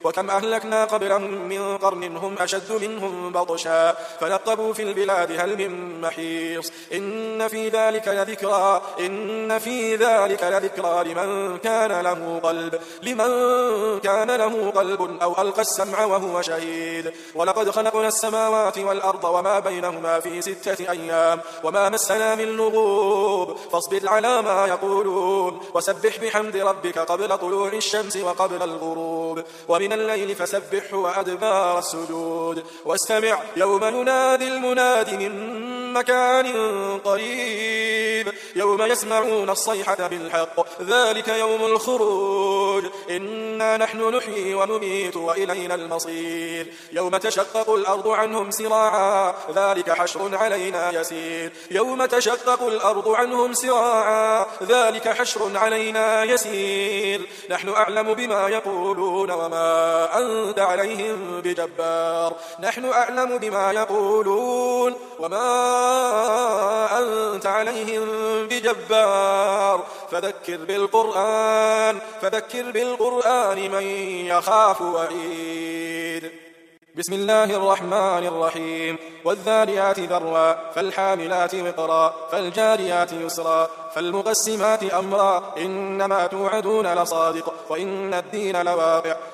وكم أهلكنا قبلهم من قرن هم أشد منهم بطشا فنقبوا في البلاد هل من محيص إن في ذلك لذكرى لمن كان له قلب أو ألقى السمع وهو شهيد ولقد خلقنا السماوات والأرض وما بينهما في 6 أيام وما مسنا من لغوب فاصبر على ما يقولون وسبح بحمد ربك قبل طلوع الشمس وقبل الغروب ومن الليل فسبحه وأدبار السجود واستمع يوم ينادي المناد من مكان قريب يوم يسمعون الصيحة بالحق ذلك يوم الخروج إنا نحن نحيي ونميت وإلينا المصير يوم تشقق الأرض عنهم سراعا ذلك حشر علينا يسير نحن أعلم بما يقولون وما أنت عليهم بجبار فذكر بالقرآن من يخاف وعيد بسم الله الرحمن الرحيم والذاريات ذروا فالحاملات وقرا فالجاريات يسرا فالمقسمات أمرا إنما توعدون لصادق وإن الدين لواقع